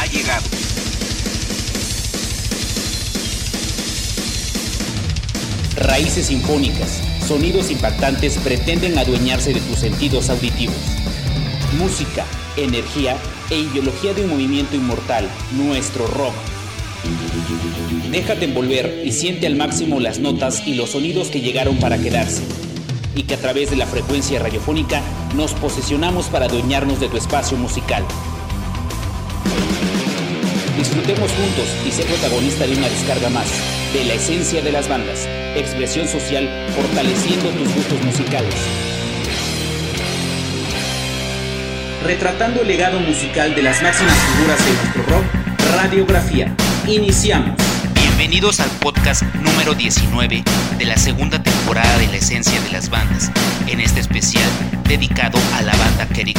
ha llegado. Raíces sinfónicas, sonidos impactantes pretenden adueñarse de tus sentidos auditivos. Música, energía e ideología de un movimiento inmortal, nuestro rock. Déjate envolver y siente al máximo las notas y los sonidos que llegaron para quedarse, y que a través de la frecuencia radiofónica nos posesionamos para adueñarnos de tu espacio musical. Disfrutemos juntos y sé protagonista de una descarga más de la esencia de las bandas, expresión social fortaleciendo tus gustos musicales. Retratando el legado musical de las máximas figuras de nuestro rock, Radiografía. Iniciamos. Bienvenidos al podcast número 19 de la segunda temporada de la esencia de las bandas, en este especial dedicado a la banda Kerigma.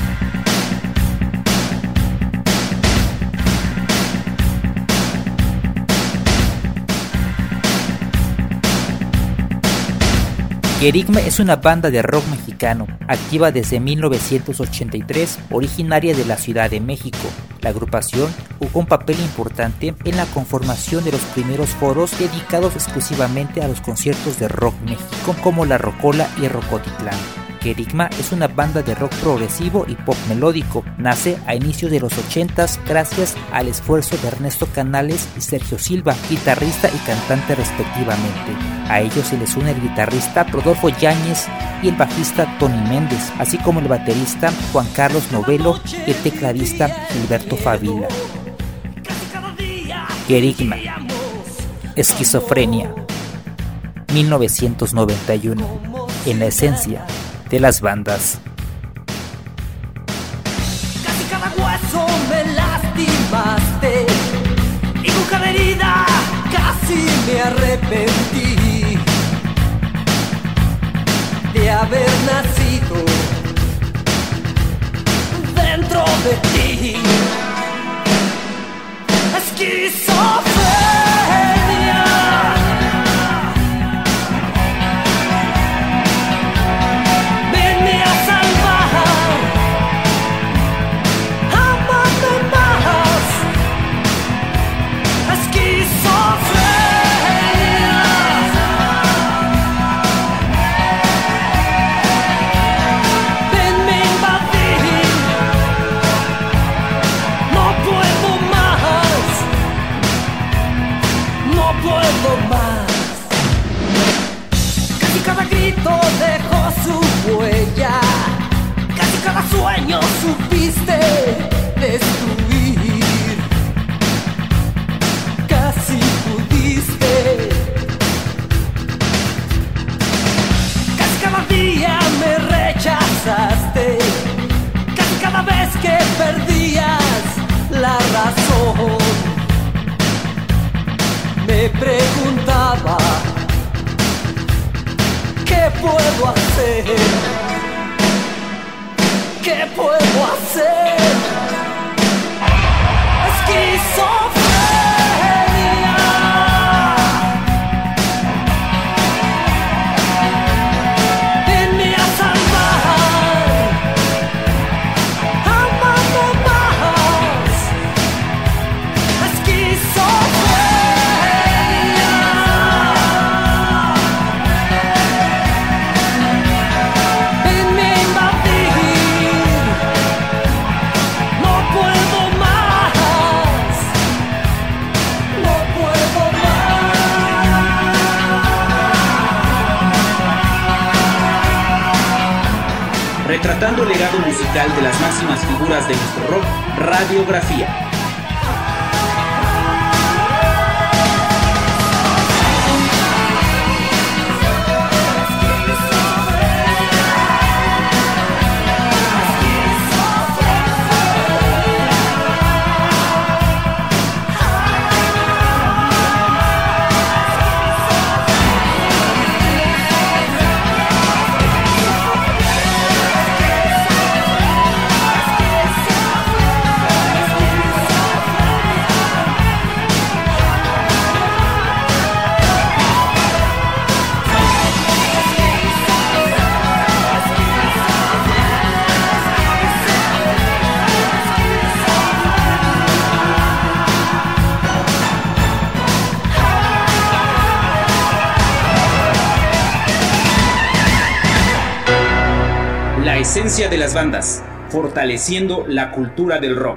Kerigma es una banda de rock mexicano, activa desde 1983, originaria de la Ciudad de México. La agrupación jugó un papel importante en la conformación de los primeros foros dedicados exclusivamente a los conciertos de rock México, como La Rocola y Rocotitlán. Kerigma es una banda de rock progresivo y pop melódico. Nace a inicios de los 80s gracias al esfuerzo de Ernesto Canales y Sergio Silva, guitarrista y cantante respectivamente. A ellos se les une el guitarrista Rodolfo Yáñez y el bajista Tony Méndez, así como el baterista Juan Carlos Novelo y el tecladista Gilberto Favila. Kerigma. Esquizofrenia. 1991. En la esencia de las bandas. Casi cada hueso me lastimaste y con cada herida casi me arrepentí de haber nacido dentro de ti. Esquizofrenia. Dejó su huella, casi cada sueño supiste destruir, casi pudiste, casi cada día me rechazaste, casi cada vez que perdías la razón, me preguntaba ¿qué puedo hacer? ¿Qué puedo hacer? Esquizofrenia. Venme a salvar. Amame más. Esquizofrenia. Retratando el legado musical de las máximas figuras de nuestro rock, Radiografía. esencia de las bandas, fortaleciendo la cultura del rock.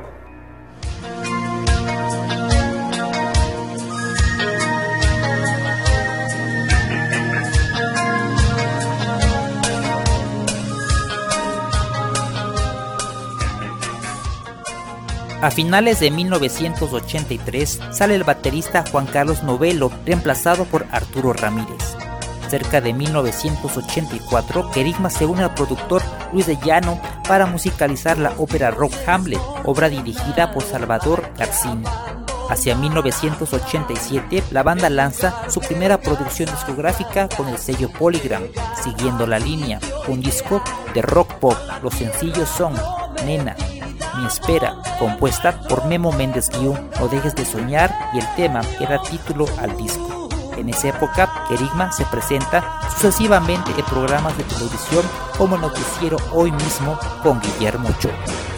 A finales de 1983 sale el baterista Juan Carlos Novello, reemplazado por Arturo Ramírez. Cerca de 1984, Querigma se une al productor Luis de Llano para musicalizar la ópera rock Hamlet, obra dirigida por Salvador Garcini. Hacia 1987, la banda lanza su primera producción discográfica con el sello Polygram, siguiendo la línea, un disco de rock pop. Los sencillos son Nena, Mi Espera, compuesta por Memo Méndez Guiú, No Dejes de Soñar, y el tema que da título al disco. En esa época, Querigma se presenta sucesivamente en programas de televisión como el noticiero Hoy Mismo con Guillermo Ochoa.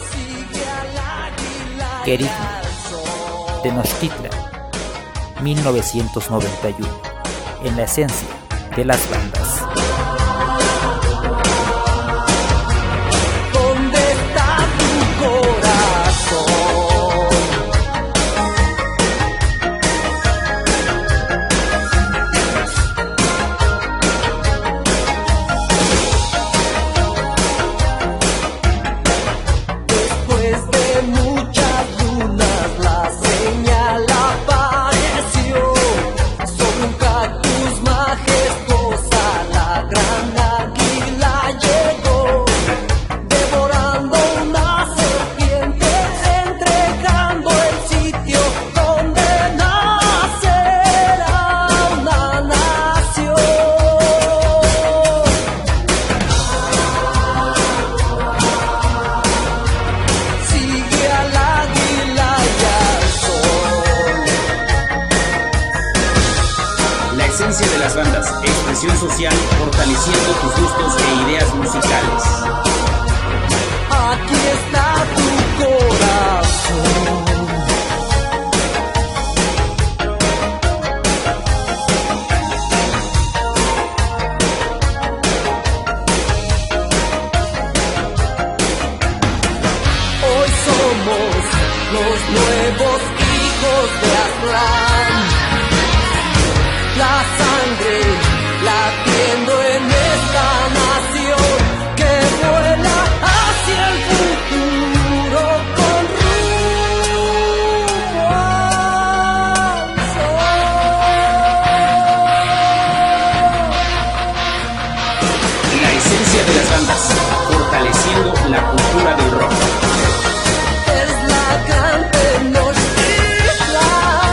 Querigma, Tenochtitlan, 1991, en la esencia de las bandas. De las bandas, expresión social, fortaleciendo tus gustos e ideas musicales. Aquí está tu corazón. Hoy somos los nuevos hijos de Aztlán. La sangre latiendo en esta nación que vuela hacia el futuro con rumbo al sol. La esencia de las bandas, fortaleciendo la cultura del rock. Es la gran Tenochtitlan.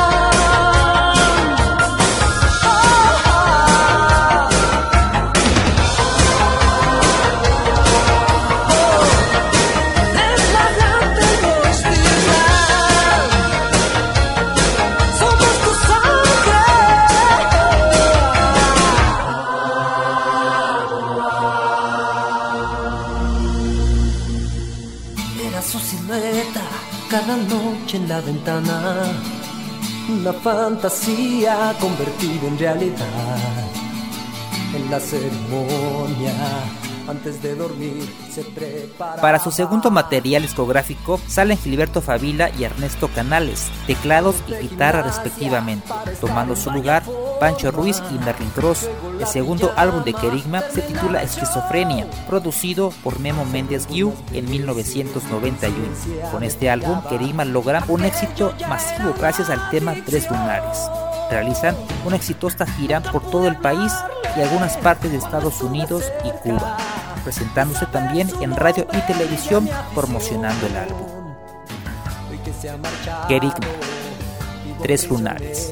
Cada noche en la ventana, una fantasía convertida en realidad. En la ceremonia, antes de dormir, se prepara. Para su segundo material discográfico salen Gilberto Favila y Ernesto Canales, teclados y guitarra respectivamente, tomando su lugar Pancho Ruiz y Merlin Cross. El segundo álbum de Querigma se titula Esquizofrenia, producido por Memo Méndez Guiú en 1991. Con este álbum, Querigma logra un éxito masivo gracias al tema Tres Lunares. Realizan una exitosa gira por todo el país y algunas partes de Estados Unidos y Cuba, presentándose también en radio y televisión promocionando el álbum. Querigma, Tres Lunares,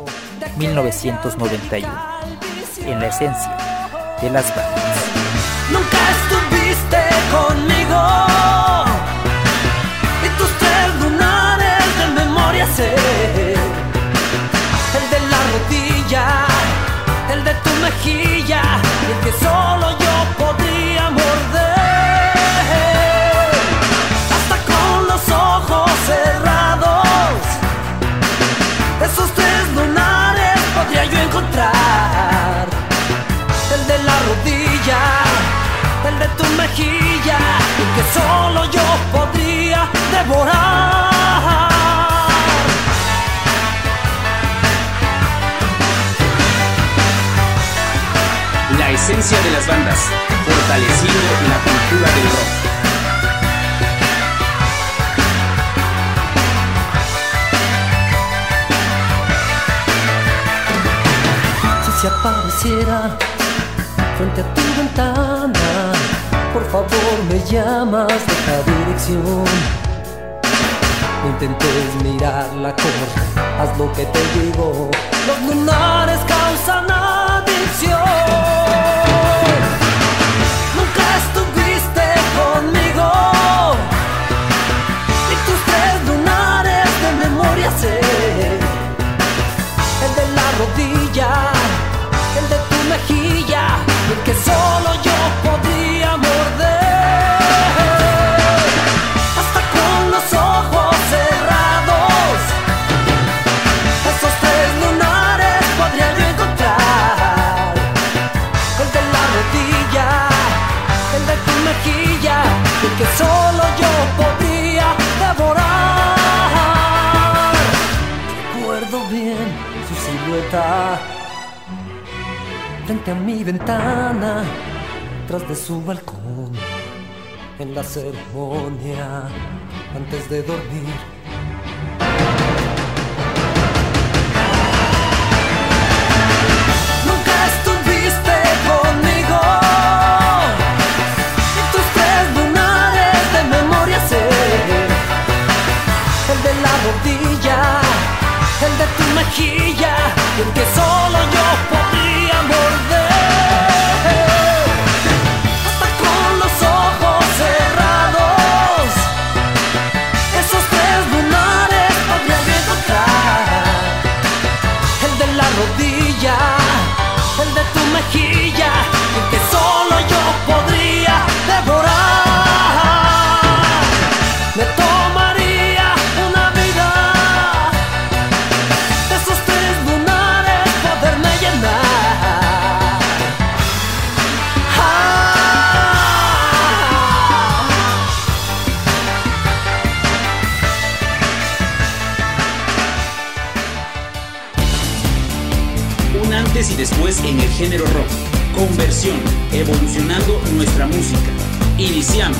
1991, en la esencia de las bandas. Nunca estuviste conmigo y tus tres lunares de memoria sé. El de la rodilla, el de tu mejilla y el que solo yo podría morder. Hasta con los ojos cerrados, esos tres lunares podría yo encontrar. El de la rodilla, el de tu mejilla esencia de las bandas, fortaleciendo la cultura del rock. Si se apareciera frente a tu ventana, por favor me llamas de esta dirección. No intentes mirarla, corre, haz lo que te digo. Los lunares causan adicción. Nunca estuviste conmigo, y tus 3 lunares de memoria sé. El de la rodilla, el de tu mejilla, el que solo yo podría morder. Hasta con los ojos cerrados, esos 3 lunares podría yo encontrar. El de la rodilla, el de tu mejilla, el que solo yo podría devorar. Recuerdo bien su silueta frente a mi ventana, tras de su balcón, en la ceremonia antes de dormir. Nunca estuviste conmigo, y tus 3 lunares de memoria sé. El de la rodilla, el de tu mejilla, el que solo yo podría morder. Hasta con los ojos cerrados, esos 3 lunares podría yo encontrar. El de la rodilla, el de tu mejilla, el que solo yo podría devorar. Me tomaría una vida de esos 3 lunares poderme llenar. Un antes y después en el género rock. Conversión, evolucionando nuestra música. Iniciamos.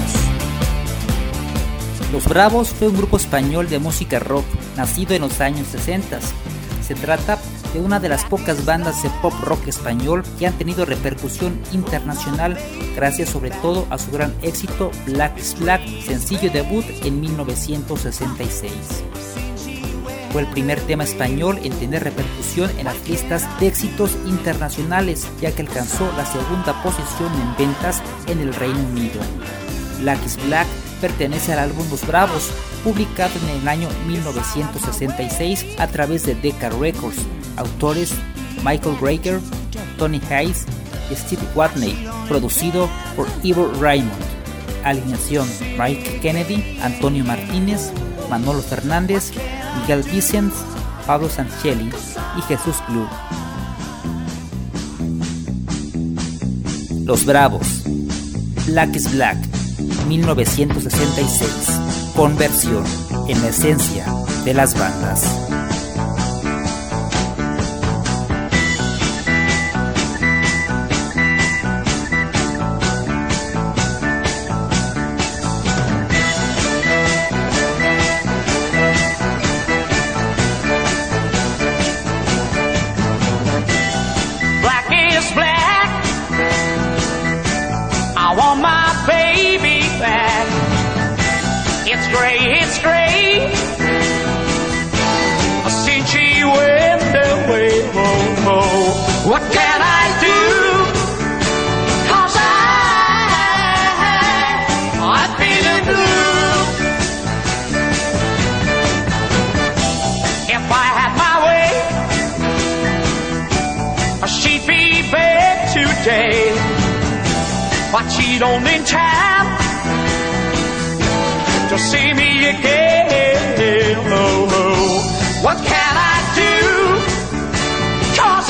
Los Bravos fue un grupo español de música rock, nacido en los años 60. Se trata de una de las pocas bandas de pop rock español que han tenido repercusión internacional gracias sobre todo a su gran éxito Black is Black, sencillo debut en 1966. Fue el primer tema español en tener repercusión en las listas de éxitos internacionales, ya que alcanzó la segunda posición en ventas en el Reino Unido. Black is Black pertenece al álbum Los Bravos, publicado en el año 1966 a través de Decca Records. Autores Michael Brecker, Tony Hayes y Steve Watney, producido por Ivo Raymond. Alineación: Mike Kennedy, Antonio Martínez, Manolo Fernández, Miguel Vicens, Pablo Sancelli y Jesús Club. Los Bravos, Black is Black, 1966. Conversión en la esencia de las bandas. Black is black. I want my baby back. It's gray, it's gray. Since she went away, oh, oh. What can I do? 'Cause I'm feeling blue. If I had my way, she'd be back today. But she don't in time to see me again. Oh, oh. What can I do? 'Cause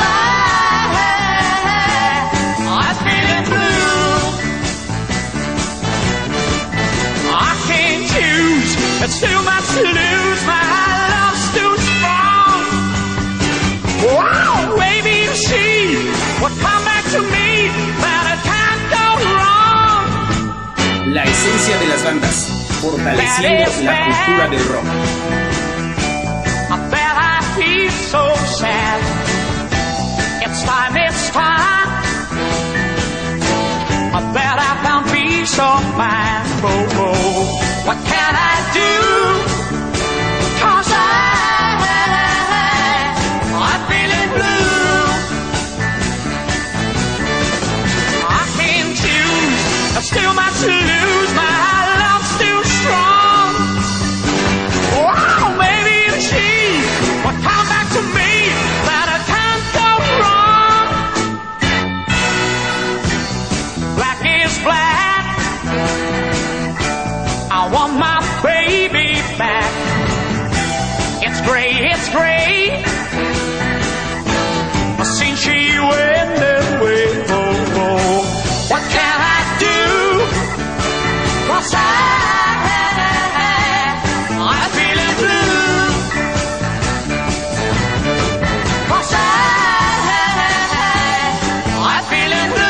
I'm feeling blue. I can't choose, it's too much to lose. My love's too strong. Wow, maybe if she would come back to me, that esencia de las bandas, fortaleciendo la cultura del rock. So sad. It's time. That I found peace of mind. Oh, oh. What can I do? 'Cause I'm feeling blue. I can't choose. There's still much to lose. My love's still strong. Wow, maybe if she would come back to me, that I can't go wrong. Black is black. I want my baby back. It's gray. Since she went away, oh, oh. What can I do? 'Cause I'm feeling blue. 'Cause I'm feeling blue.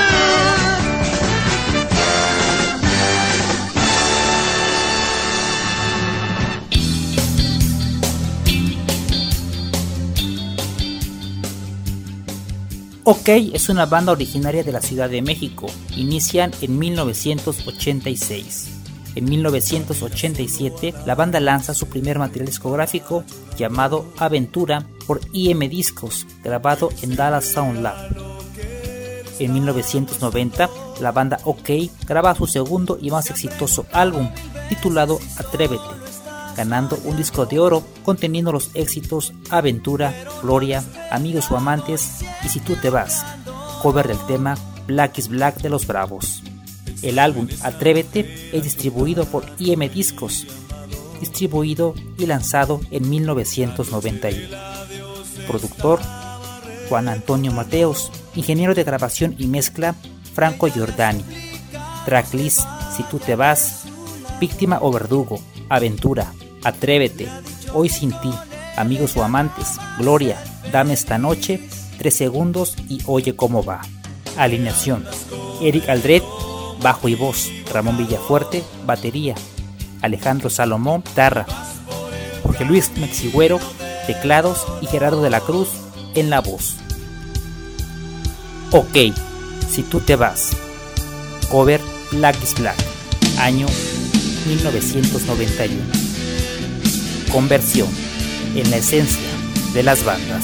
OK es una banda originaria de la Ciudad de México. Inician en 1986. En 1987, la banda lanza su primer material discográfico llamado Aventura por IM Discos, grabado en Dallas Sound Lab. En 1990, la banda OK graba su segundo y más exitoso álbum, titulado Atrévete, ganando un disco de oro conteniendo los éxitos Aventura, Gloria, Amigos o Amantes y Si tú te vas, cover del tema Black is Black de Los Bravos. El álbum Atrévete es distribuido por IM Discos, distribuido y lanzado en 1991. Productor Juan Antonio Mateos, ingeniero de grabación y mezcla Franco Giordani. Tracklist Si tú te vas, Víctima o Verdugo, Aventura, Atrévete, Hoy sin ti, Amigos o Amantes, Gloria, Dame esta noche, 3 segundos y Oye cómo va. Alineación: Eric Aldred, bajo y voz; Ramón Villafuerte, batería; Alejandro Salomón, guitarra; Jorge Luis Mexigüero, teclados; y Gerardo de la Cruz en la voz. OK, Si tú te vas, cover Black is Black, año 1991. Conversión en la esencia de las bandas.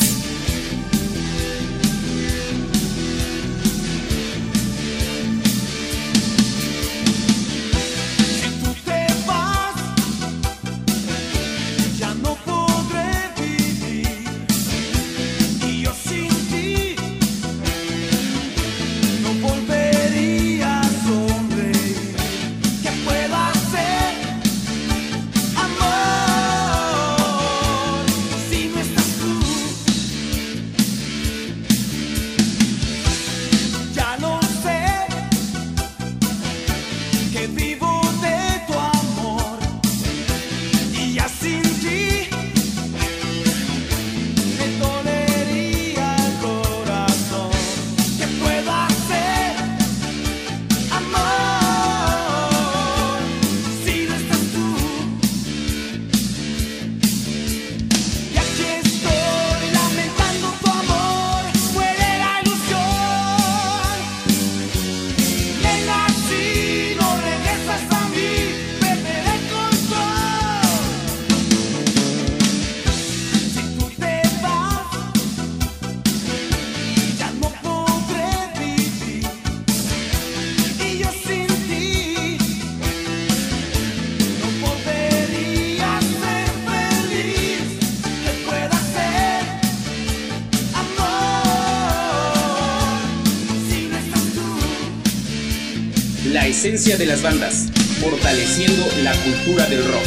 La esencia de las bandas, fortaleciendo la cultura del rock.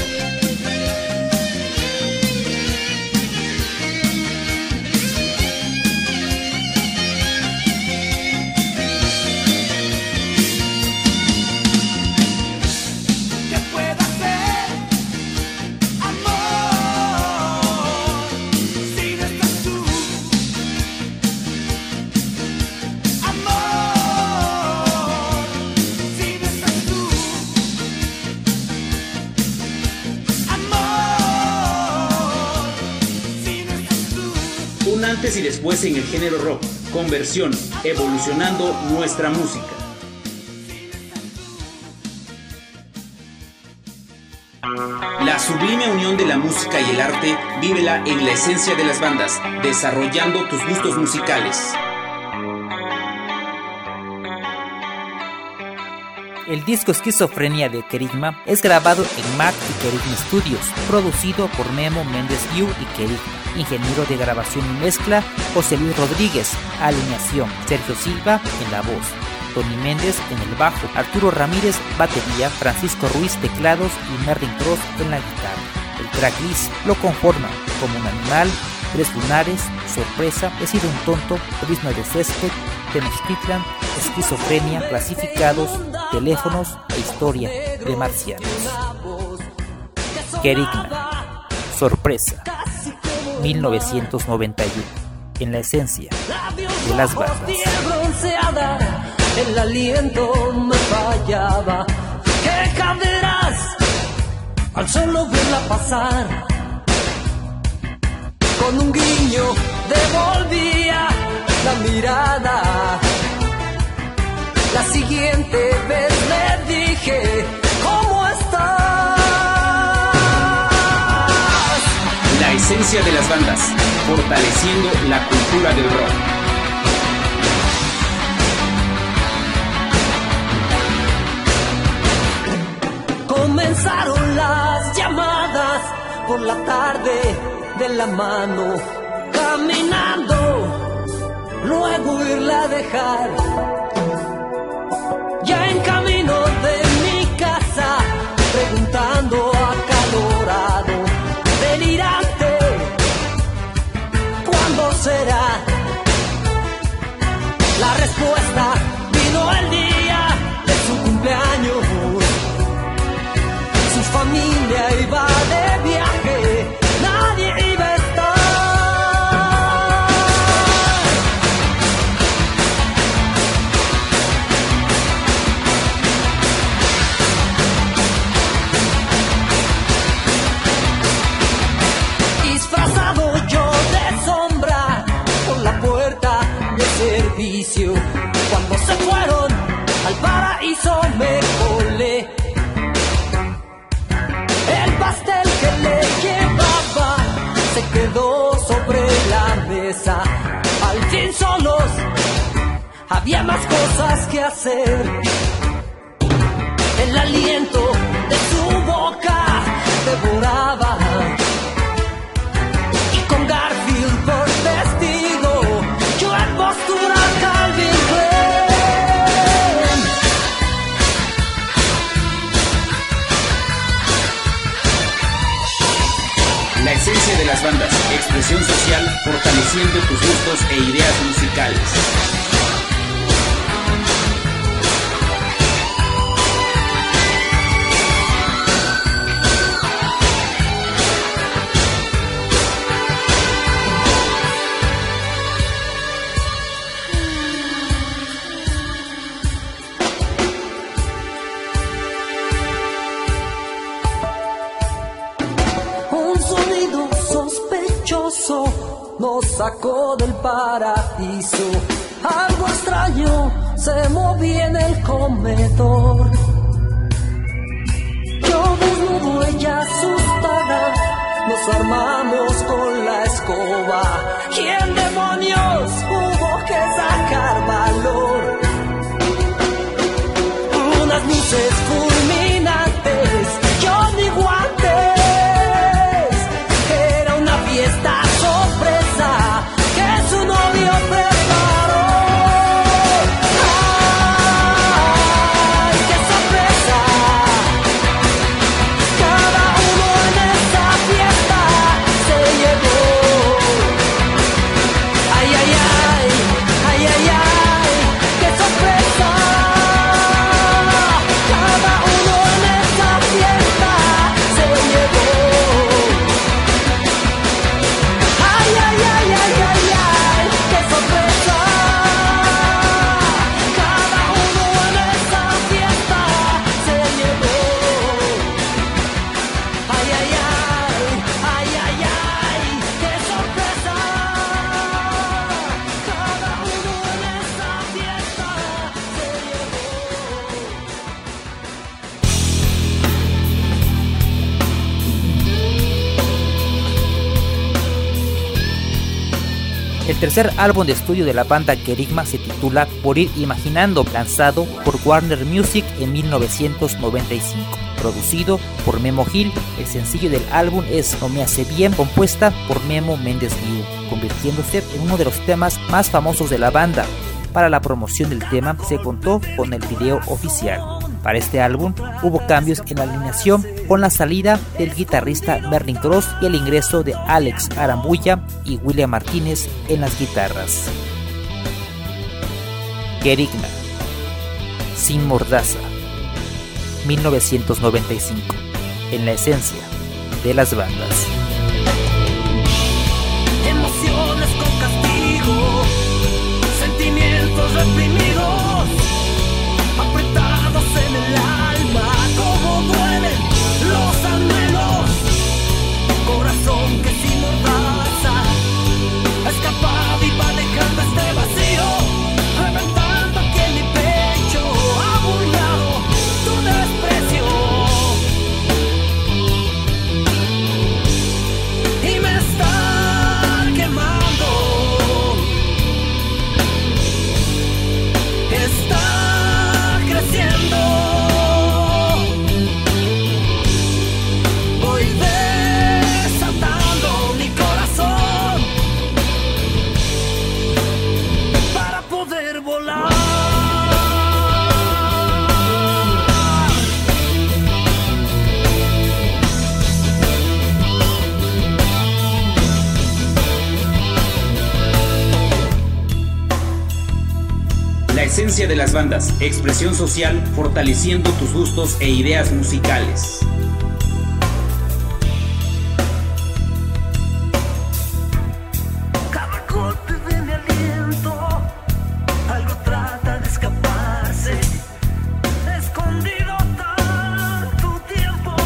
un antes y después en el género rock, conversión, evolucionando nuestra música. La sublime unión de la música y el arte, vívela en la esencia de las bandas, desarrollando tus gustos musicales. El disco Esquizofrenia de Kerigma es grabado en Mac y Kerigma Studios, producido por Memo Méndez Guiú y Kerigma. Ingeniero de grabación y mezcla, José Luis Rodríguez. Alineación, Sergio Silva en la voz, Tony Méndez en el bajo, Arturo Ramírez batería, Francisco Ruiz teclados y Merlin Cross en la guitarra. El tracklist lo conforman Como un animal, Tres lunares, Sorpresa, He sido un tonto, Turismo de césped, Tenochtitlan, Esquizofrenia, Clasificados, Teléfonos e Historia de Marcianos. Kerigma, Sorpresa, 1991, en la esencia de las bandas. El aliento me fallaba. ¿Qué caderás al solo verla pasar? Con un guiño devolvía la mirada. La siguiente vez le dije, ¿cómo estás? La esencia de las bandas, fortaleciendo la cultura del rock. Comenzaron las llamadas por la tarde de la mano, caminando, luego irla a dejar. Ya en camino de mi casa, preguntando acalorado, delirante, ¿cuándo será? La respuesta vino el día de su cumpleaños. Su familia iba de viaje, nadie iba a estar. Disfrazado yo de sombra por la puerta de servicio. Cuando se fueron al paraíso me colé. El pastel que le llevaba se quedó sobre la mesa. Al fin solos, había más cosas que hacer. El aliento de su boca devoraba. Y con Garfield por testigo, yo en postura Calvin Klein. La esencia de las bandas, expresión social, fortaleciendo tus gustos e ideas musicales. Nos sacó del paraíso. Algo extraño se movía en el comedor. Yo desnudo, ella asustada. Nos armamos con la escoba. ¿Quién demonios hubo que sacar valor? Unas luces fulminantes, yo ni guantes. Era una fiesta sorpresa que su novio preparó. ¡Ay, qué sorpresa! Cada uno en esa fiesta se llevó El tercer álbum de estudio de la banda Kerygma se titula Morir Imaginando, lanzado por Warner Music en 1995. Producido por Memo Gil, el sencillo del álbum es No Me Hace Bien, compuesta por Memo Méndez Liu, convirtiéndose en uno de los temas más famosos de la banda. Para la promoción del tema se contó con el video oficial. Para este álbum hubo cambios en la alineación con la salida del guitarrista Merlin Cross y el ingreso de Alex Arambuya y William Martínez en las guitarras. Kerygma, Sin Mordaza, 1995, en la esencia de las bandas. Emociones con castigo, sentimientos reprimidos, apretados en el alma, como duelen los anhelos, corazón que sin mordaza ha escapado y va dejando este vacío, reventando aquí en mi pecho, ha burlado tu desprecio y me está quemando, está creciendo. Voy desatando mi corazón para poder volar. La esencia de las bandas, expresión social, fortaleciendo tus gustos e ideas musicales. Cada golpe de mi aliento, algo trata de escaparse, escondido tanto tiempo.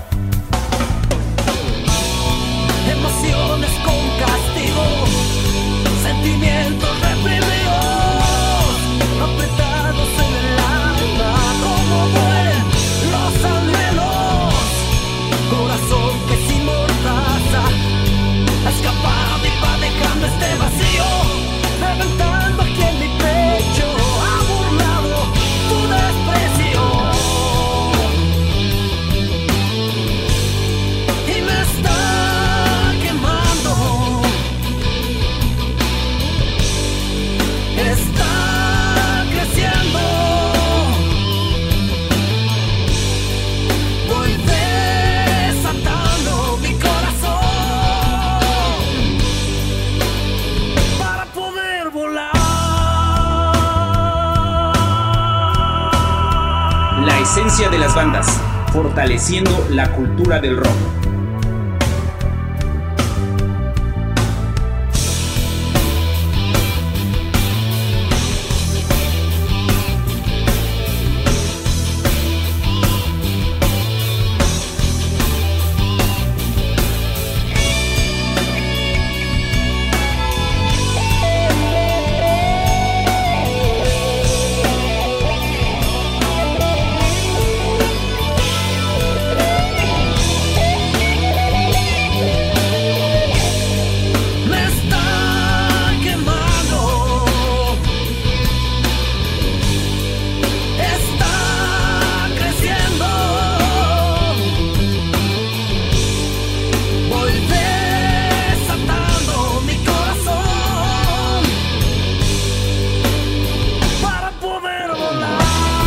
Emociones con castigo, sentimientos reprimidos, apretados en el alma, como duelen los anhelos, corazón que sin mordaza ha escapado y va dejando este vacío, reventando aquí en mi pecho, ha burlado tu desprecio y me está quemando, está creciendo. Voy desatando mi corazón para poder volar. La esencia de las bandas, fortaleciendo la cultura del rock. Me está quemando, está creciendo. Voy desatando mi corazón para poder volar.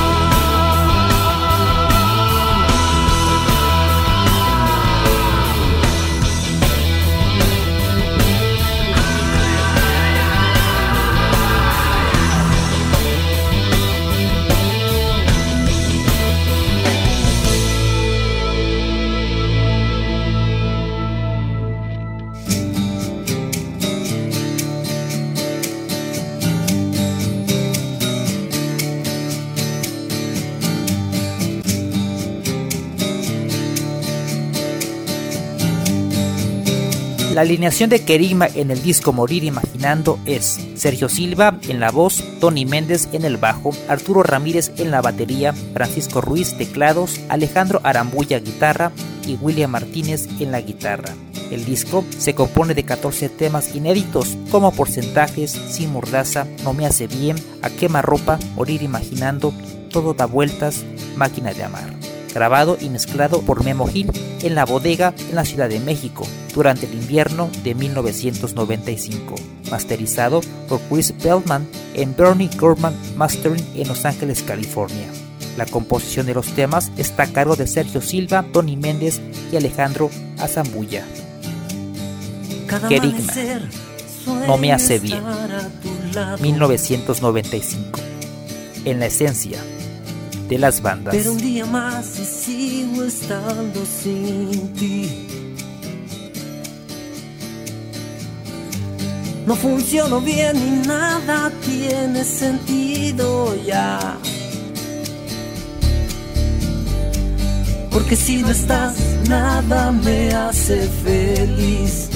La alineación de Kerygma en el disco Morir Imaginando es Sergio Silva en la voz, Tony Méndez en el bajo, Arturo Ramírez en la batería, Francisco Ruiz teclados, Alejandro Arambuya guitarra y William Martínez en la guitarra. El disco se compone de 14 temas inéditos como Porcentajes, Sin Mordaza, No me hace bien, A quemarropa, Morir imaginando, Todo da vueltas, Máquina de amar. Grabado y mezclado por Memo Gil en La Bodega en la Ciudad de México durante el invierno de 1995. Masterizado por Chris Bellman en Bernie Gorman Mastering en Los Ángeles, California. La composición de los temas está a cargo de Sergio Silva, Tony Méndez y Alejandro Azambulla. Querigma, No me hace bien, 1995. En la esencia de las bandas. Pero un día más y sigo estando sin ti. No funciono bien y nada tiene sentido ya. Porque si no estás, nada me hace feliz.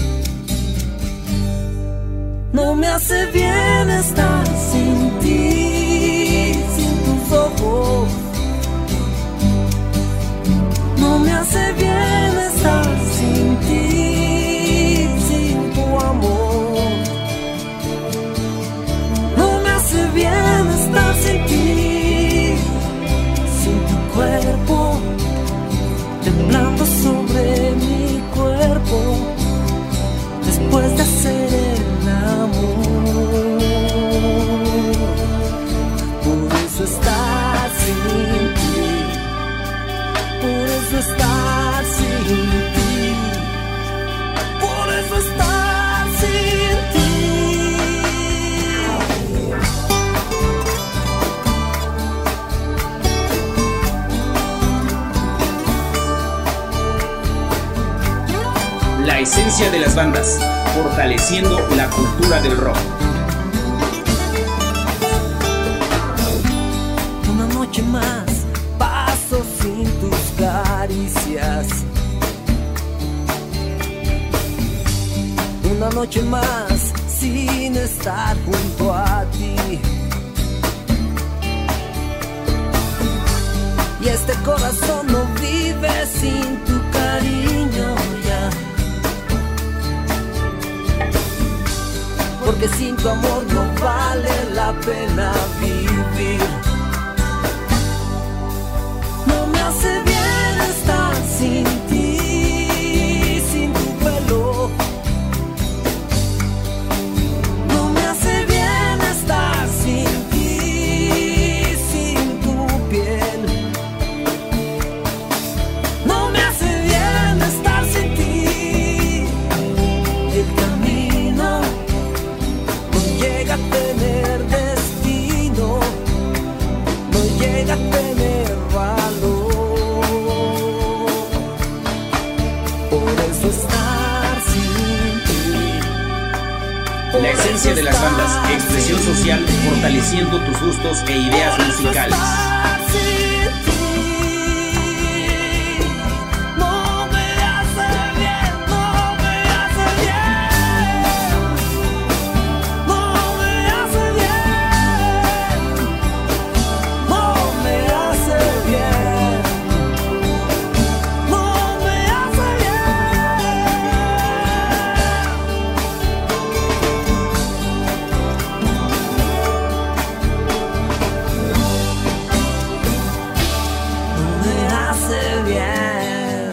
No me hace bien estar sin ti, sin tus ojos. No me hace bien estar sin ti, sin tu amor. No me hace bien estar sin ti, sin tu cuerpo, temblando sobre mi cuerpo, después de hacer el amor. Por eso estar sin ti, por eso estar sin ti, por eso estar sin ti. La esencia de las bandas, fortaleciendo la cultura del rock. Una noche más paso sin tus caricias. Una noche más sin estar junto a ti. Y este corazón no vive sin tu cariño ya. Porque sin tu amor no vale la pena vivir. No me hace bien estar sin ti, sin tu pelo. No me hace bien estar sin ti, sin tu piel. No me hace bien estar sin ti. El camino no llega a tener destino, no llega a tener valor. Por eso estar sin ti. La esencia de las bandas, expresión social, fortaleciendo tus gustos e ideas musicales. Estar sin ti. No me hace bien, no me hace bien. No me hace bien. No me hace bien. No me hace bien. No me hace bien.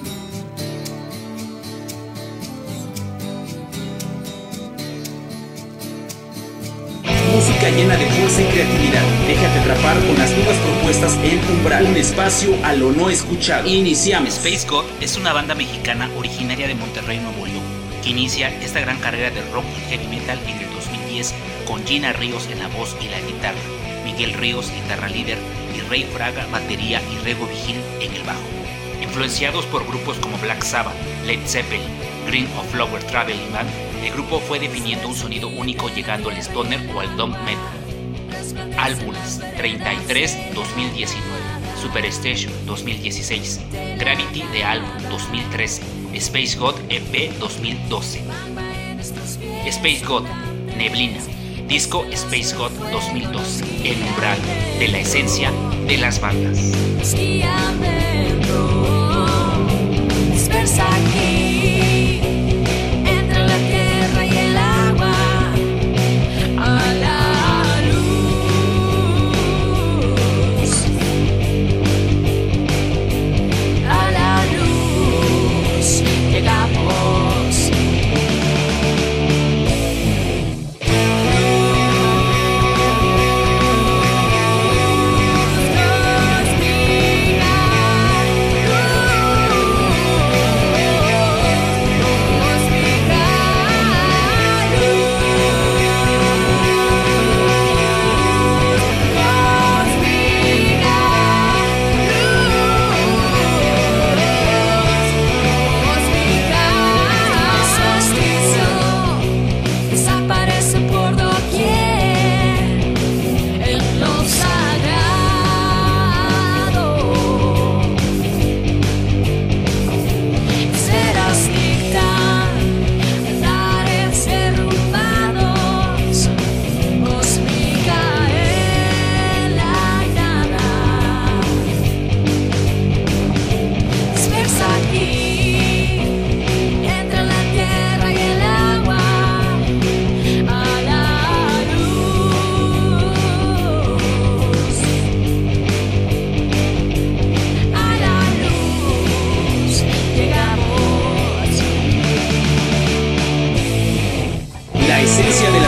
Música llena de fuerza y creatividad. Déjate atrapar con las nuevas propuestas en Umbral. Un espacio a lo no escuchado. Iniciamos. Space God es una banda mexicana originaria de Monterrey, Nuevo León, que inicia esta gran carrera de rock y heavy metal en el 2010 con Gina Ríos en la voz y la guitarra, Miguel Ríos, guitarra líder, y Rey Fraga, batería, y Rego Vigil en el bajo. Influenciados por grupos como Black Sabbath, Led Zeppelin, Green of Flower Traveling Band, el grupo fue definiendo un sonido único llegando al stoner o al doom metal. Álbumes: 33, 2019, Superstation, 2016, Gravity de álbum, 2013, Space God EP, 2012. Space God, Neblina, disco Space God 2012, el umbral de la esencia de las bandas. Dispersa aquí.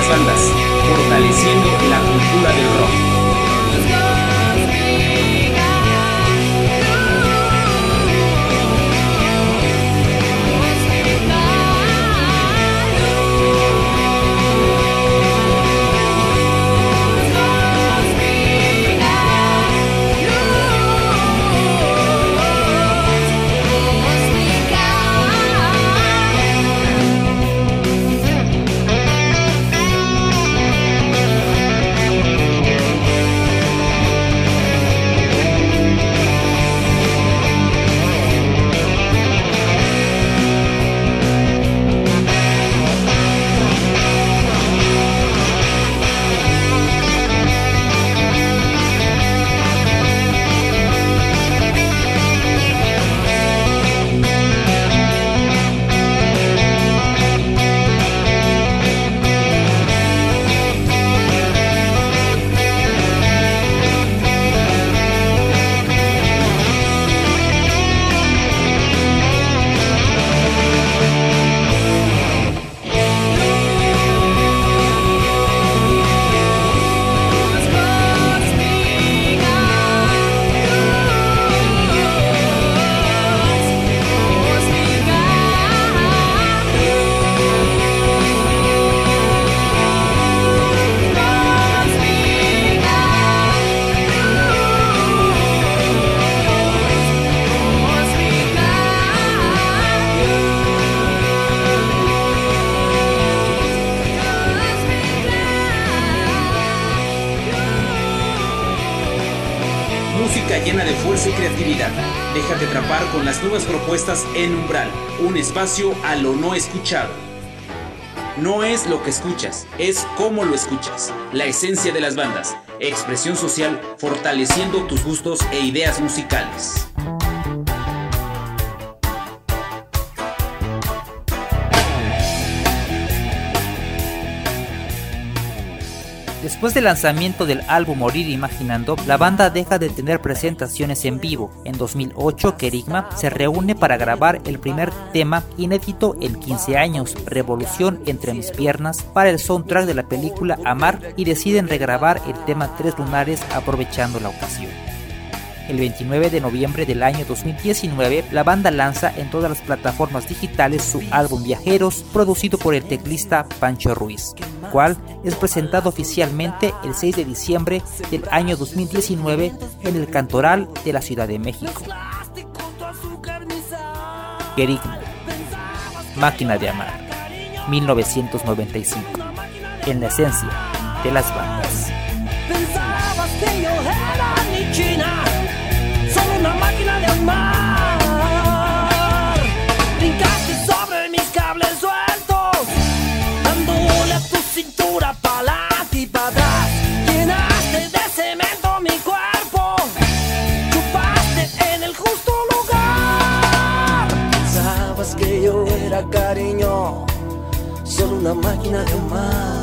bandas, fortaleciendo la cultura del rock. Llena de fuerza y creatividad. Déjate atrapar con las nuevas propuestas en Umbral, un espacio a lo no escuchado. No es lo que escuchas, es cómo lo escuchas. La esencia de las bandas, expresión social, fortaleciendo tus gustos e ideas musicales. Después del lanzamiento del álbum Morir Imaginando, la banda deja de tener presentaciones en vivo. En 2008, Kerigma se reúne para grabar el primer tema inédito en 15 años, Revolución entre mis piernas, para el soundtrack de la película Amar, y deciden regrabar el tema Tres Lunares aprovechando la ocasión. El 29 de noviembre del año 2019, la banda lanza en todas las plataformas digitales su álbum Viajeros, producido por el teclista Pancho Ruiz, cual es presentado oficialmente el 6 de diciembre del año 2019 en el Cantoral de la Ciudad de México. Kerigma, Máquina de Amar, 1995, en la esencia de las bandas. Pensabas que yo era mi China, solo una máquina de amar. Brincaste sobre mis cables sueltos, dándole a tu cintura pa'lante y pa' atrás. Llenaste de cemento mi cuerpo, chupaste en el justo lugar. Pensabas que yo era cariño, solo una máquina de amar.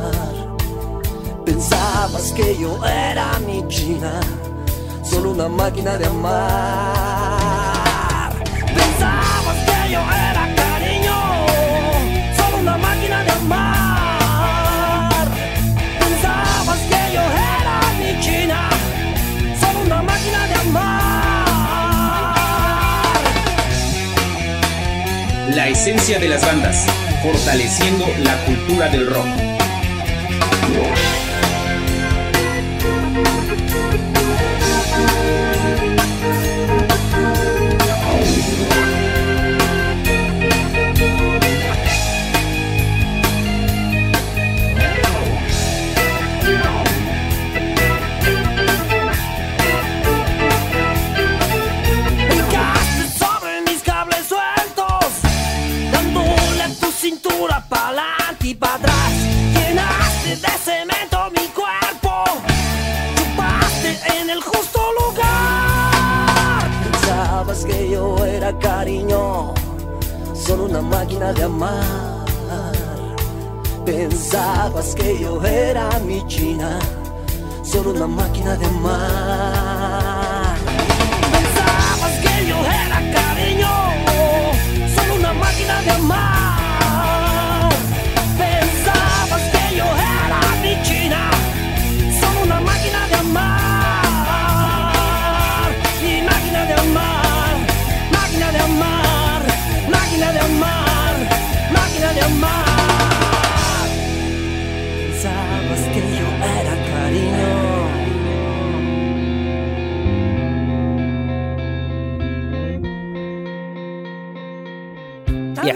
Pensabas que yo era mi China, solo una máquina de amar. Pensabas que yo era cariño, solo una máquina de amar. Pensabas que yo era mi China, solo una máquina de amar. La esencia de las bandas, fortaleciendo la cultura del rock. Cintura pa'lante y pa' atrás. Llenaste de cemento mi cuerpo, chupaste en el justo lugar. Pensabas que yo era cariño, solo una máquina de amar. Pensabas que yo era mi China, solo una máquina de amar. Pensabas que yo era cariño, solo una máquina de amar. Pensabas que yo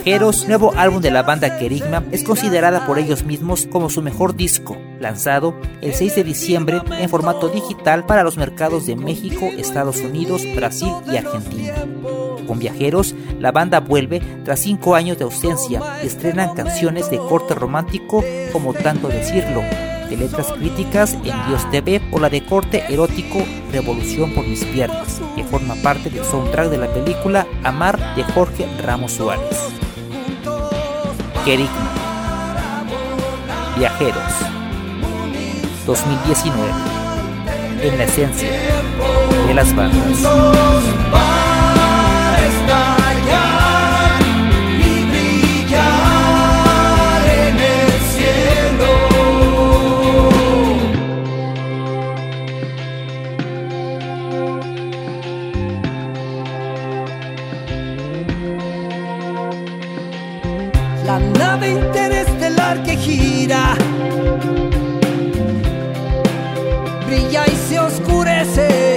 Viajeros, nuevo álbum de la banda Kerigma, es considerada por ellos mismos como su mejor disco, lanzado el 6 de diciembre en formato digital para los mercados de México, Estados Unidos, Brasil y Argentina. Con Viajeros, la banda vuelve tras 5 años de ausencia y estrenan canciones de corte romántico como Tanto Decirlo, de letras críticas en Dios TV, o la de corte erótico Revolución por mis piernas, que forma parte del soundtrack de la película Amar de Jorge Ramos Suárez. Kerigma, Viajeros, 2019, en la esencia de las bandas. La nave interestelar que gira, brilla y se oscurece,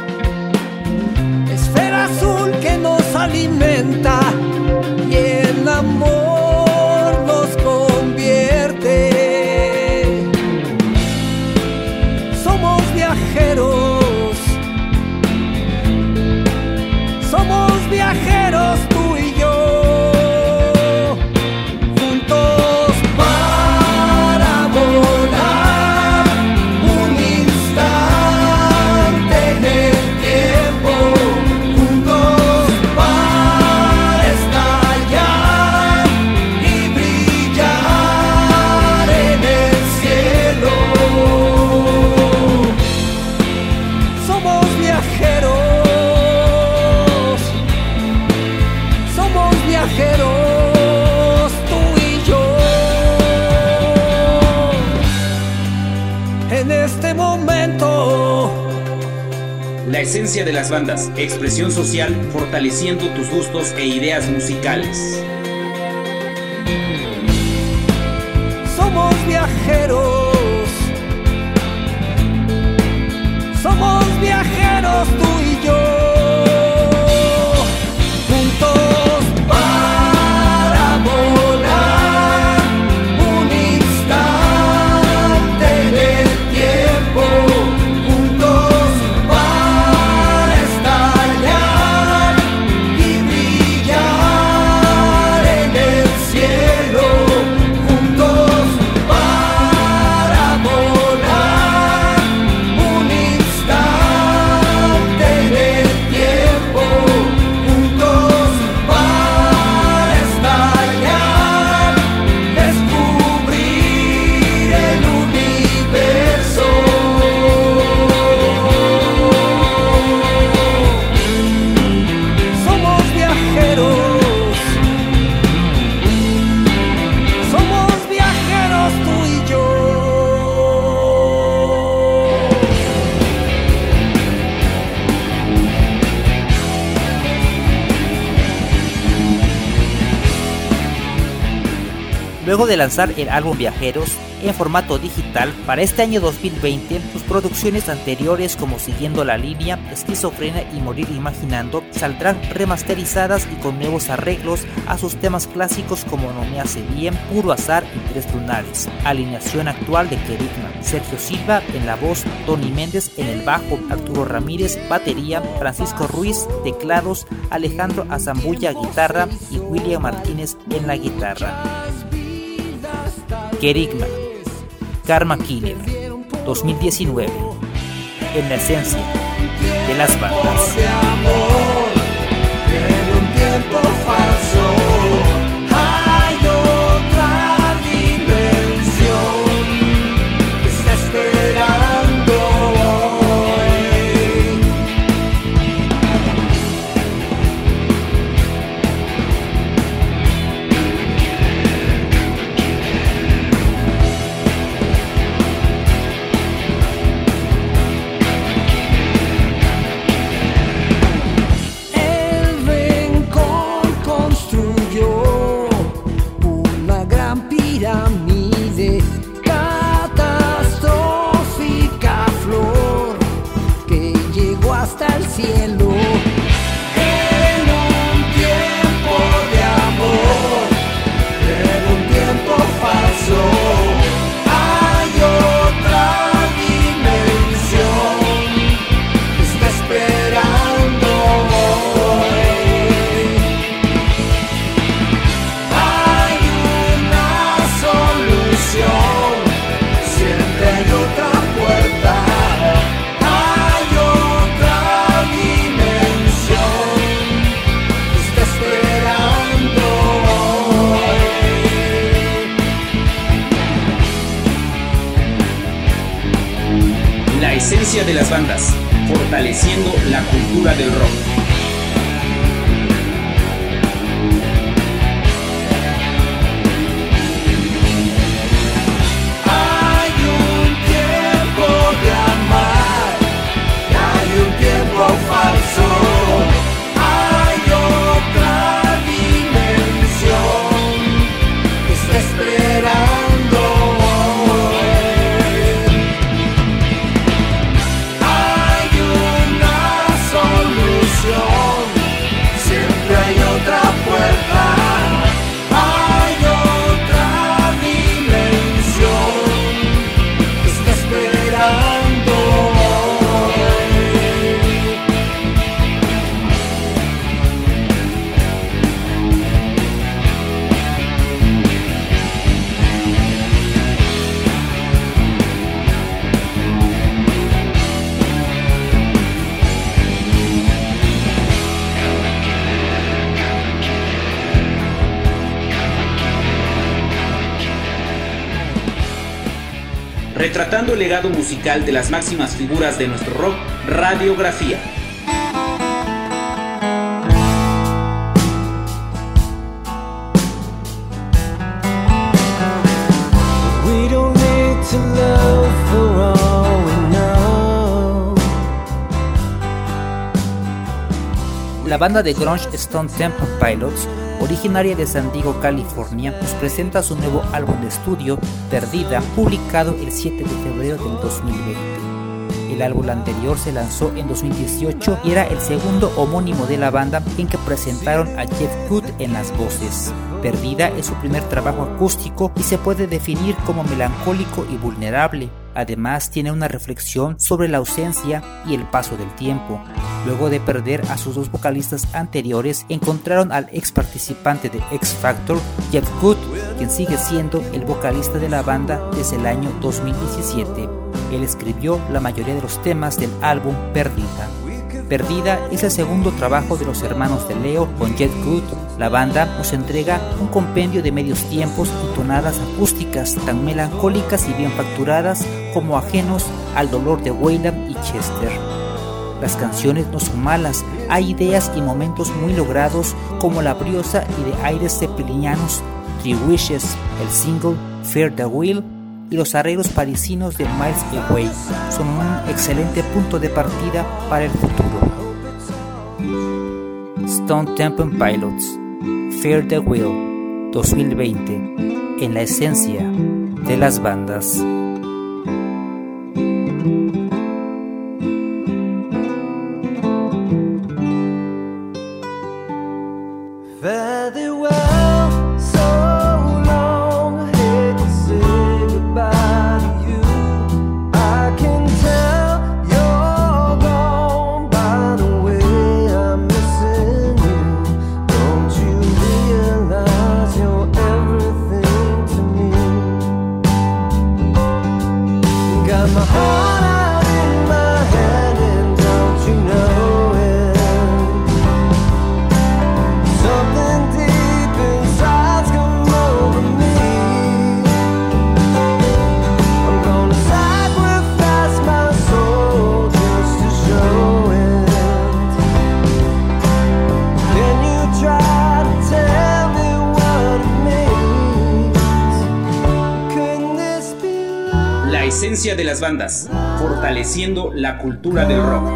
esfera azul que nos alimenta y en amor nos convierte. Somos viajeros, somos viajeros tú y yo. La esencia de las bandas, expresión social, fortaleciendo tus gustos e ideas musicales. Somos viajeros, somos viajeros tú y yo. Luego de lanzar el álbum Viajeros en formato digital para este año 2020, sus producciones anteriores como Siguiendo la Línea, Esquizofrenia y Morir Imaginando saldrán remasterizadas y con nuevos arreglos a sus temas clásicos como No me hace bien, Puro azar y Tres lunares. Alineación actual de Kerigma: Sergio Silva en la voz, Tony Méndez en el bajo, Arturo Ramírez batería, Francisco Ruiz teclados, Alejandro Azambulla guitarra y William Martínez en la guitarra. Kerigma, Karma Killer, 2019, en la esencia de las bandas. esencia de las bandas, fortaleciendo la cultura del rock. Retratando el legado musical de las máximas figuras de nuestro rock, Radiografía. We don't need to love for all we know. La banda de grunge Stone Temple Pilots, originaria de San Diego, California, nos presenta su nuevo álbum de estudio, Perdida, publicado el 7 de febrero del 2020. El álbum anterior se lanzó en 2018 y era el segundo homónimo de la banda, en que presentaron a Jeff Good en las voces. Perdida es su primer trabajo acústico y se puede definir como melancólico y vulnerable. Además, tiene una reflexión sobre la ausencia y el paso del tiempo. Luego de perder a sus dos vocalistas anteriores, encontraron al ex participante de X Factor, Jeff Good, quien sigue siendo el vocalista de la banda desde el año 2017. Él escribió la mayoría de los temas del álbum Perdida. Perdida es el segundo trabajo de los hermanos de Leo con Jeff Good. La banda nos entrega un compendio de medios tiempos y tonadas acústicas tan melancólicas y bien facturadas como ajenos al dolor de Wayland y Chester. Las canciones no son malas, hay ideas y momentos muy logrados como la briosa y de aires zeppelinianos Three Wishes, el single Fear the Will y los arreglos parisinos de Miles Away son un excelente punto de partida para el futuro. Stone Temple Pilots, Fear the Will, 2020, en la esencia de las bandas. Esencia de las bandas, fortaleciendo la cultura del rock.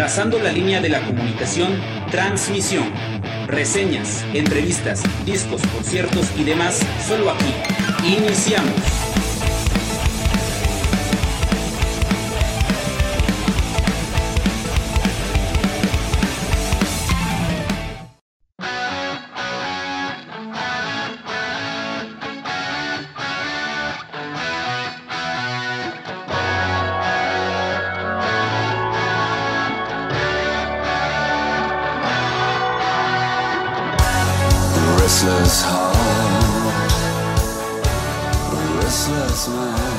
Trazando la línea de la comunicación, transmisión, reseñas, entrevistas, discos, conciertos y demás, solo aquí. Iniciamos. Restless heart, restless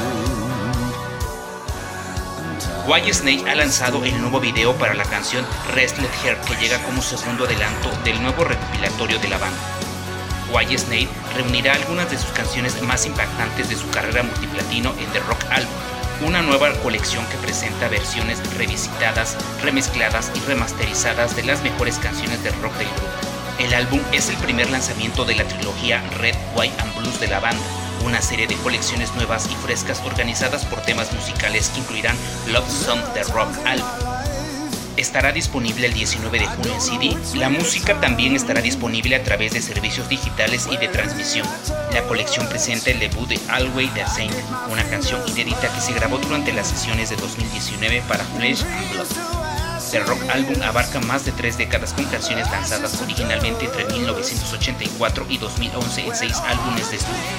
mind. Whitesnake ha lanzado el nuevo video para la canción Restless Heart, que llega como segundo adelanto del nuevo recopilatorio de la banda. Whitesnake reunirá algunas de sus canciones más impactantes de su carrera multiplatino en The Rock Album, una nueva colección que presenta versiones revisitadas, remezcladas y remasterizadas de las mejores canciones de rock del grupo. El álbum es el primer lanzamiento de la trilogía Red, White and Blues de la banda, una serie de colecciones nuevas y frescas organizadas por temas musicales que incluirán Love Song The Rock Album. Estará disponible el 19 de junio en CD. La música también estará disponible a través de servicios digitales y de transmisión. La colección presenta el debut de Always the Same, una canción inédita que se grabó durante las sesiones de 2019 para Flesh and Blood. The Rock Album abarca más de 3 décadas con canciones lanzadas originalmente entre 1984 y 2011 en 6 álbumes de estudio.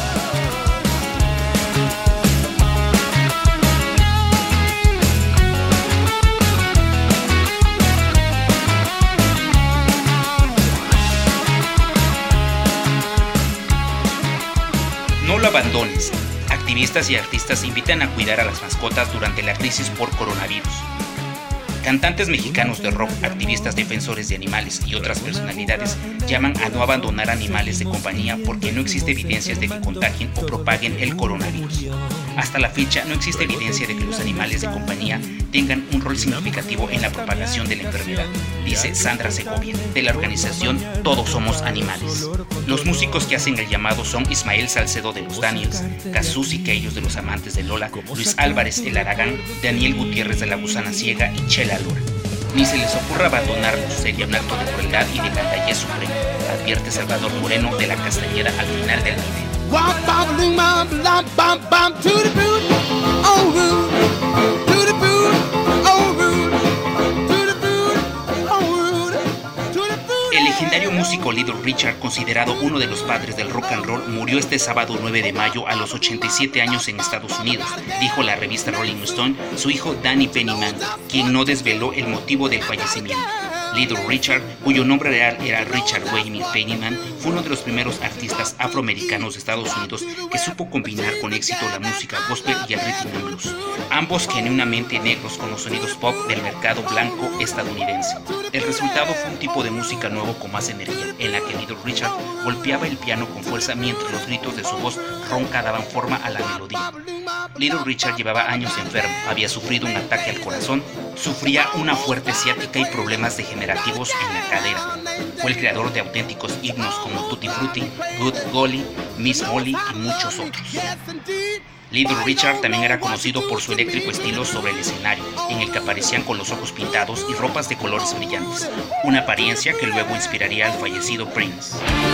No lo abandones. Activistas y artistas invitan a cuidar a las mascotas durante la crisis por coronavirus. Cantantes mexicanos de rock, activistas defensores de animales y otras personalidades llaman a no abandonar animales de compañía porque no existe evidencias de que contagien o propaguen el coronavirus. Hasta la fecha no existe evidencia de que los animales de compañía tengan un rol significativo en la propagación de la enfermedad, dice Sandra Segovia, de la organización Todos Somos Animales. Los músicos que hacen el llamado son Ismael Salcedo de los Daniels, Jesús Siqueiros de los Amantes de Lola, Luis Álvarez el Aragán, Daniel Gutiérrez de la Gusana Ciega y Chela Lora. Ni se les ocurra abandonarlos, sería un acto de crueldad y de gandallez supremo, advierte Salvador Moreno de La Castañeda al final del video. El legendario músico Little Richard, considerado uno de los padres del rock and roll, murió este sábado 9 de mayo a los 87 años en Estados Unidos, dijo la revista Rolling Stone su hijo Danny Pennyman, quien no desveló el motivo del fallecimiento. Little Richard, cuyo nombre real era Richard Wayne Pennyman, fue uno de los primeros artistas afroamericanos de Estados Unidos que supo combinar con éxito la música gospel y el rhythm and blues, ambos genuinamente negros con los sonidos pop del mercado blanco estadounidense. El resultado fue un tipo de música nuevo con más energía, en la que Little Richard golpeaba el piano con fuerza mientras los gritos de su voz ronca daban forma a la melodía. Little Richard llevaba años enfermo, había sufrido un ataque al corazón, sufría una fuerte ciática y problemas degenerativos en la cadera. Fue el creador de auténticos himnos como Tutti Frutti, Good Golly, Miss Molly y muchos otros. Little Richard también era conocido por su eléctrico estilo sobre el escenario, en el que aparecían con los ojos pintados y ropas de colores brillantes, una apariencia que luego inspiraría al fallecido Prince.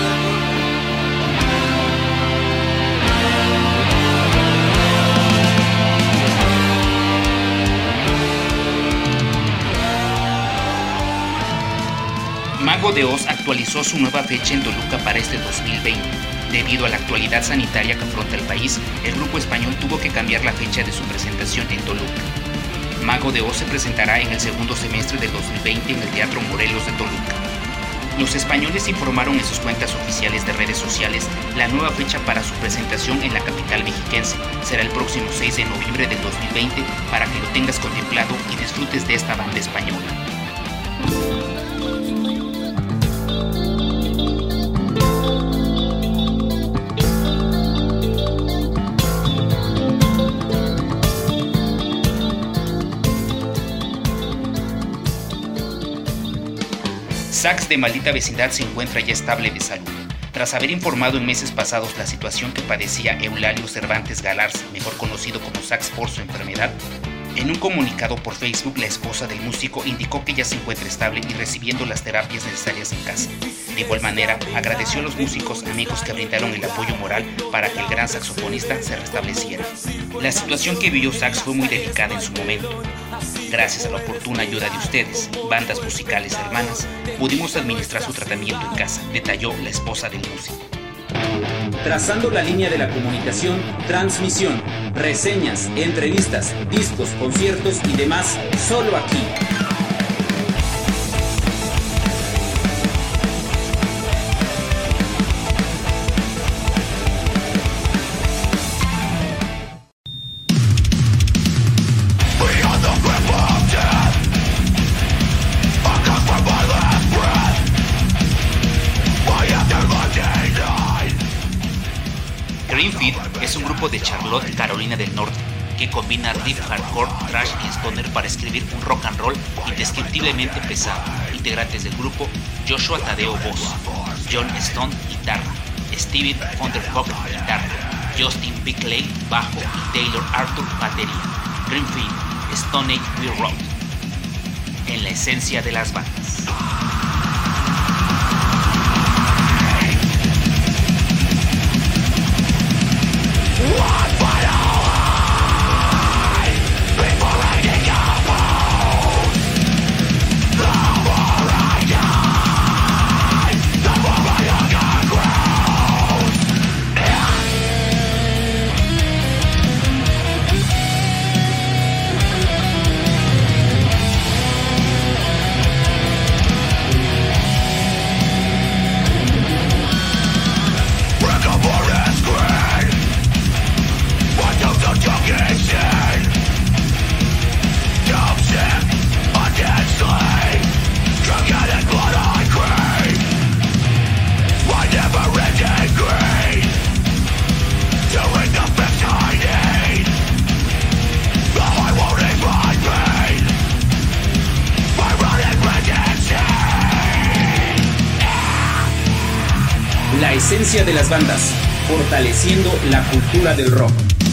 Mago de Oz actualizó su nueva fecha en Toluca para este 2020. Debido a la actualidad sanitaria que afronta el país, el grupo español tuvo que cambiar la fecha de su presentación en Toluca. Mago de Oz se presentará en el segundo semestre del 2020 en el Teatro Morelos de Toluca. Los españoles informaron en sus cuentas oficiales de redes sociales la nueva fecha para su presentación en la capital mexiquense. Será el próximo 6 de noviembre del 2020 para que lo tengas contemplado y disfrutes de esta banda española. Sax de Maldita Vecindad se encuentra ya estable de salud. Tras haber informado en meses pasados la situación que padecía Eulalio Cervantes Galarza, mejor conocido como Sax por su enfermedad, En un comunicado por Facebook, la esposa del músico indicó que ya se encuentra estable y recibiendo las terapias necesarias en casa. De igual manera, agradeció a los músicos amigos que brindaron el apoyo moral para que el gran saxofonista se restableciera. La situación que vivió Sax fue muy delicada en su momento. Gracias a la oportuna ayuda de ustedes, bandas musicales hermanas, pudimos administrar su tratamiento en casa, detalló la esposa del músico. Trazando la línea de la comunicación, transmisión, reseñas, entrevistas, discos, conciertos y demás, solo aquí. Greenfield es un grupo de Charlotte, Carolina del Norte, que combina riff hardcore, thrash y stoner para escribir un rock and roll indescriptiblemente pesado. Integrantes del grupo: Joshua Tadeo voz, John Stone guitarra, Steven Thunderhawk guitarra, Justin Bickley bajo y Taylor Arthur batería. Greenfield, Stone Age We Rock. En la esencia de las bandas. La esencia de las bandas, fortaleciendo la cultura del rock.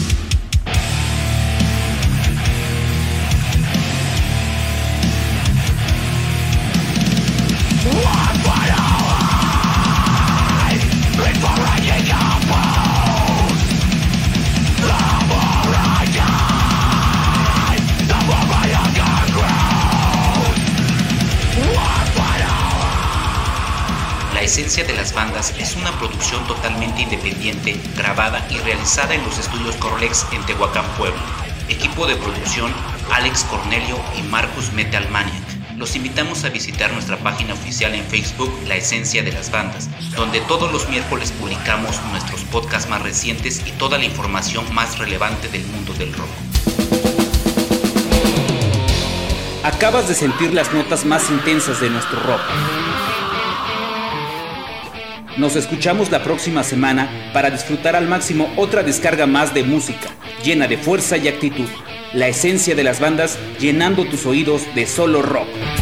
La esencia de las bandas es una producción totalmente independiente, grabada y realizada en los estudios Corlex en Tehuacán, Puebla. Equipo de producción: Alex Cornelio y Marcus Metal Maniac. Los invitamos a visitar nuestra página oficial en Facebook, La Esencia de las Bandas, donde todos los miércoles publicamos nuestros podcasts más recientes y toda la información más relevante del mundo del rock. Acabas de sentir las notas más intensas de nuestro rock. Nos escuchamos la próxima semana para disfrutar al máximo otra descarga más de música, llena de fuerza y actitud. La esencia de las bandas, llenando tus oídos de solo rock.